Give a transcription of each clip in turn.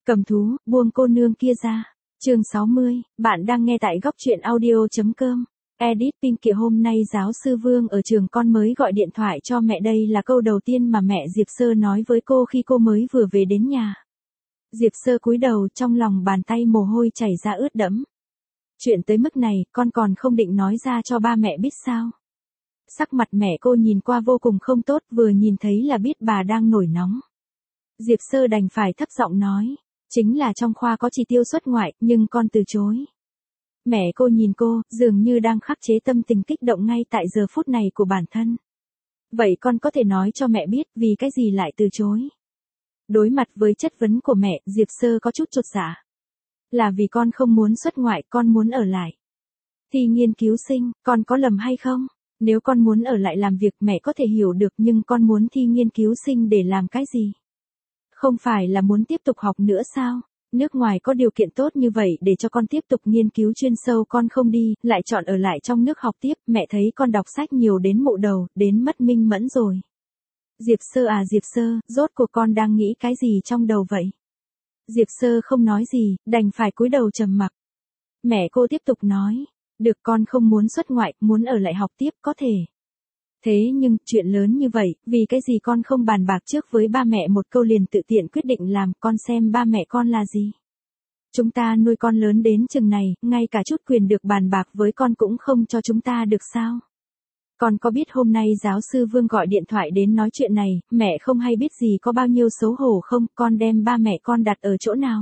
Cầm thú, buông cô nương kia ra. Chương 60, bạn đang nghe tại góc truyện audio.com. Edit Pink kìa, hôm nay giáo sư Vương ở trường con mới gọi điện thoại cho mẹ, đây là câu đầu tiên mà mẹ Diệp Sơ nói với cô khi cô mới vừa về đến nhà. Diệp Sơ cúi đầu, trong lòng bàn tay mồ hôi chảy ra ướt đẫm. Chuyện tới mức này, con còn không định nói ra cho ba mẹ biết sao? Sắc mặt mẹ cô nhìn qua vô cùng không tốt, vừa nhìn thấy là biết bà đang nổi nóng. Diệp Sơ đành phải thấp giọng nói, chính là trong khoa có chỉ tiêu xuất ngoại, nhưng con từ chối. Mẹ cô nhìn cô, dường như đang khắc chế tâm tình kích động ngay tại giờ phút này của bản thân. Vậy con có thể nói cho mẹ biết vì cái gì lại từ chối? Đối mặt với chất vấn của mẹ, Diệp Sơ có chút chột dạ. Là vì con không muốn xuất ngoại, con muốn ở lại. Thi nghiên cứu sinh, con có lầm hay không? Nếu con muốn ở lại làm việc mẹ có thể hiểu được, nhưng con muốn thi nghiên cứu sinh để làm cái gì? Không phải là muốn tiếp tục học nữa sao? Nước ngoài có điều kiện tốt như vậy để cho con tiếp tục nghiên cứu chuyên sâu, con không đi, lại chọn ở lại trong nước học tiếp, mẹ thấy con đọc sách nhiều đến mụ đầu, đến mất minh mẫn rồi. Diệp Sơ à Diệp Sơ, rốt cuộc con đang nghĩ cái gì trong đầu vậy? Diệp Sơ không nói gì, đành phải cúi đầu trầm mặc. Mẹ cô tiếp tục nói, được, con không muốn xuất ngoại, muốn ở lại học tiếp có thể. Thế nhưng, chuyện lớn như vậy, vì cái gì con không bàn bạc trước với ba mẹ một câu liền tự tiện quyết định làm, con xem ba mẹ con là gì? Chúng ta nuôi con lớn đến chừng này, ngay cả chút quyền được bàn bạc với con cũng không cho chúng ta được sao? Con có biết hôm nay giáo sư Vương gọi điện thoại đến nói chuyện này, mẹ không hay biết gì có bao nhiêu xấu hổ không, con đem ba mẹ con đặt ở chỗ nào?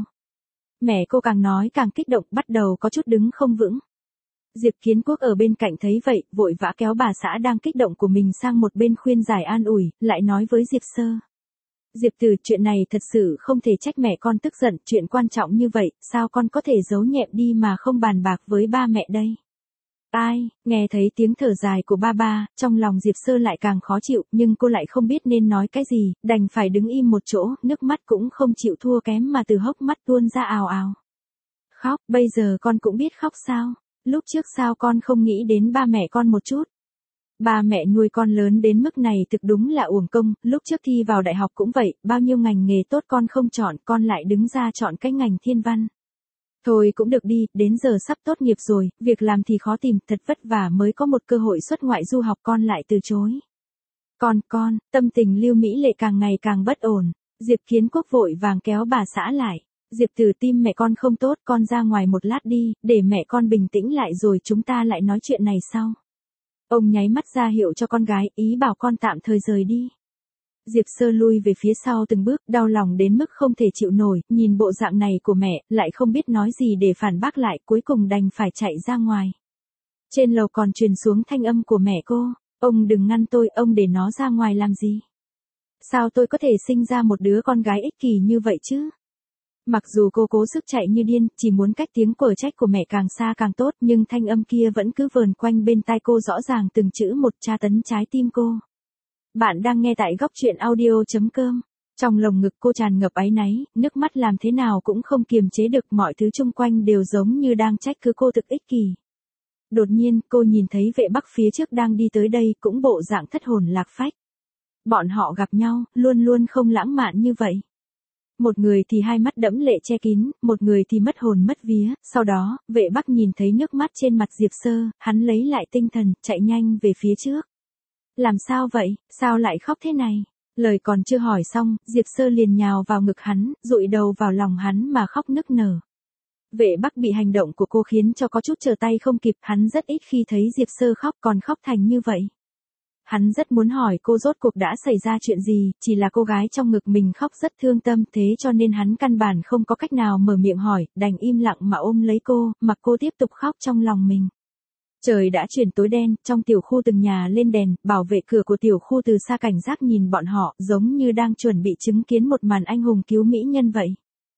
Mẹ cô càng nói càng kích động, bắt đầu có chút đứng không vững. Diệp Kiến Quốc ở bên cạnh thấy vậy, vội vã kéo bà xã đang kích động của mình sang một bên khuyên giải an ủi, lại nói với Diệp Sơ. Diệp Từ, chuyện này thật sự không thể trách mẹ con tức giận, chuyện quan trọng như vậy, sao con có thể giấu nhẹm đi mà không bàn bạc với ba mẹ đây? Ai, nghe thấy tiếng thở dài của ba, trong lòng Diệp Sơ lại càng khó chịu, nhưng cô lại không biết nên nói cái gì, đành phải đứng im một chỗ, nước mắt cũng không chịu thua kém mà từ hốc mắt tuôn ra ào ào. Khóc, bây giờ con cũng biết khóc sao? Lúc trước sao con không nghĩ đến ba mẹ con một chút? Ba mẹ nuôi con lớn đến mức này thực đúng là uổng công, lúc trước thi vào đại học cũng vậy, bao nhiêu ngành nghề tốt con không chọn, con lại đứng ra chọn cái ngành thiên văn. Thôi cũng được đi, đến giờ sắp tốt nghiệp rồi, việc làm thì khó tìm, thật vất vả mới có một cơ hội xuất ngoại du học con lại từ chối. Con, tâm tình Lưu Mỹ Lệ càng ngày càng bất ổn, Diệp Kiến Quốc vội vàng kéo bà xã lại. Diệp Từ, tim mẹ con không tốt, con ra ngoài một lát đi, để mẹ con bình tĩnh lại rồi chúng ta lại nói chuyện này sau. Ông nháy mắt ra hiệu cho con gái, ý bảo con tạm thời rời đi. Diệp Sơ lui về phía sau từng bước, đau lòng đến mức không thể chịu nổi, nhìn bộ dạng này của mẹ, lại không biết nói gì để phản bác lại, cuối cùng đành phải chạy ra ngoài. Trên lầu còn truyền xuống thanh âm của mẹ cô, ông đừng ngăn tôi, ông để nó ra ngoài làm gì? Sao tôi có thể sinh ra một đứa con gái ích kỷ như vậy chứ? Mặc dù cô cố sức chạy như điên, chỉ muốn cách tiếng quở trách của mẹ càng xa càng tốt, nhưng thanh âm kia vẫn cứ vờn quanh bên tai cô, rõ ràng từng chữ một tra tấn trái tim cô. Bạn đang nghe tại góc truyện audio.com. Trong lồng ngực cô tràn ngập áy náy, nước mắt làm thế nào cũng không kiềm chế được, mọi thứ xung quanh đều giống như đang trách cứ cô thực ích kỷ. Đột nhiên, cô nhìn thấy Vệ Bắc phía trước đang đi tới đây, cũng bộ dạng thất hồn lạc phách. Bọn họ gặp nhau, luôn luôn không lãng mạn như vậy. Một người thì hai mắt đẫm lệ che kín, một người thì mất hồn mất vía, sau đó, Vệ Bắc nhìn thấy nước mắt trên mặt Diệp Sơ, hắn lấy lại tinh thần, chạy nhanh về phía trước. Làm sao vậy, sao lại khóc thế này? Lời còn chưa hỏi xong, Diệp Sơ liền nhào vào ngực hắn, dụi đầu vào lòng hắn mà khóc nức nở. Vệ Bắc bị hành động của cô khiến cho có chút trở tay không kịp, hắn rất ít khi thấy Diệp Sơ khóc còn khóc thành như vậy. Hắn rất muốn hỏi cô rốt cuộc đã xảy ra chuyện gì, chỉ là cô gái trong ngực mình khóc rất thương tâm, thế cho nên hắn căn bản không có cách nào mở miệng hỏi, đành im lặng mà ôm lấy cô, mặc cô tiếp tục khóc trong lòng mình. Trời đã chuyển tối đen, trong tiểu khu từng nhà lên đèn, bảo vệ cửa của tiểu khu từ xa cảnh giác nhìn bọn họ, giống như đang chuẩn bị chứng kiến một màn anh hùng cứu mỹ nhân vậy.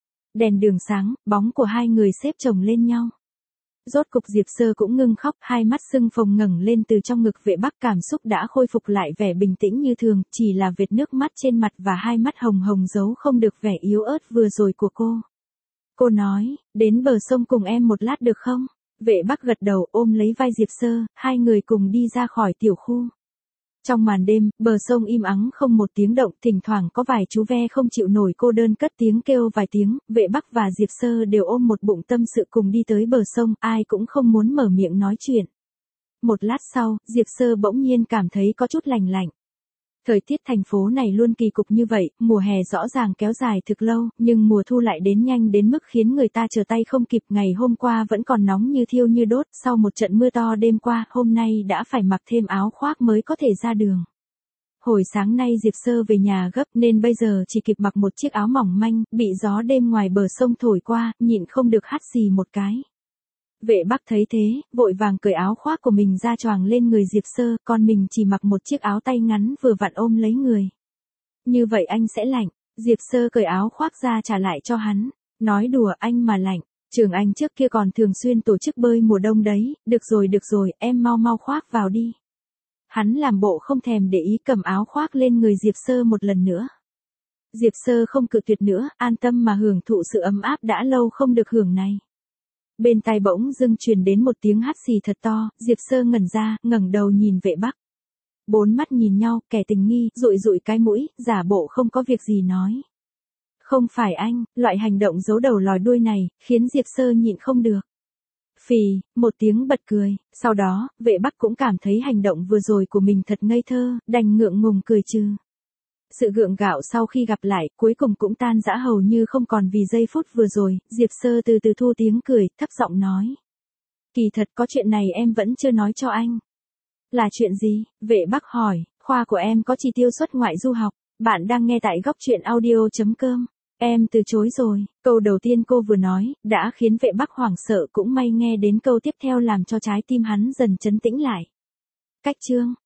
Đèn đường sáng, bóng của hai người xếp chồng lên nhau. Rốt cục Diệp Sơ cũng ngưng khóc, hai mắt sưng phồng ngẩng lên từ trong ngực Vệ Bắc, cảm xúc đã khôi phục lại vẻ bình tĩnh như thường, chỉ là vệt nước mắt trên mặt và hai mắt hồng hồng giấu không được vẻ yếu ớt vừa rồi của cô. Cô nói, đến bờ sông cùng em một lát được không? Vệ Bắc gật đầu, ôm lấy vai Diệp Sơ, hai người cùng đi ra khỏi tiểu khu. Trong màn đêm, bờ sông im ắng không một tiếng động, thỉnh thoảng có vài chú ve không chịu nổi cô đơn cất tiếng kêu vài tiếng, Vệ Bắc và Diệp Sơ đều ôm một bụng tâm sự cùng đi tới bờ sông, ai cũng không muốn mở miệng nói chuyện. Một lát sau, Diệp Sơ bỗng nhiên cảm thấy có chút lạnh lạnh. Thời tiết thành phố này luôn kỳ cục như vậy, mùa hè rõ ràng kéo dài thực lâu, nhưng mùa thu lại đến nhanh đến mức khiến người ta trở tay không kịp. Ngày hôm qua vẫn còn nóng như thiêu như đốt, sau một trận mưa to đêm qua, hôm nay đã phải mặc thêm áo khoác mới có thể ra đường. Hồi sáng nay Diệp Sơ về nhà gấp nên bây giờ chỉ kịp mặc một chiếc áo mỏng manh, bị gió đêm ngoài bờ sông thổi qua, nhịn không được hắt xì một cái. Vệ Bắc thấy thế, vội vàng cởi áo khoác của mình ra choàng lên người Diệp Sơ, còn mình chỉ mặc một chiếc áo tay ngắn vừa vặn ôm lấy người. Như vậy anh sẽ lạnh. Diệp Sơ cởi áo khoác ra trả lại cho hắn. Nói đùa anh mà lạnh. Trường anh trước kia còn thường xuyên tổ chức bơi mùa đông đấy, được rồi, em mau mau khoác vào đi. Hắn làm bộ không thèm để ý cầm áo khoác lên người Diệp Sơ một lần nữa. Diệp Sơ không cự tuyệt nữa, an tâm mà hưởng thụ sự ấm áp đã lâu không được hưởng này. Bên tai bỗng dưng truyền đến một tiếng hắt xì thật to, Diệp Sơ ngẩn ra, ngẩng đầu nhìn Vệ Bắc. Bốn mắt nhìn nhau, kẻ tình nghi, dụi dụi cái mũi, giả bộ không có việc gì nói. Không phải anh, loại hành động giấu đầu lòi đuôi này, khiến Diệp Sơ nhịn không được. Phì, một tiếng bật cười, sau đó, Vệ Bắc cũng cảm thấy hành động vừa rồi của mình thật ngây thơ, đành ngượng ngùng cười trừ. Sự gượng gạo sau khi gặp lại, cuối cùng cũng tan rã hầu như không còn vì giây phút vừa rồi, Diệp Sơ từ từ thu tiếng cười, thấp giọng nói. Kỳ thật có chuyện này em vẫn chưa nói cho anh. Là chuyện gì? Vệ Bắc hỏi, khoa của em có chi tiêu xuất ngoại du học, bạn đang nghe tại góc truyện audio.com. Em từ chối rồi, câu đầu tiên cô vừa nói, đã khiến Vệ Bắc hoảng sợ, cũng may nghe đến câu tiếp theo làm cho trái tim hắn dần trấn tĩnh lại. Cách chương.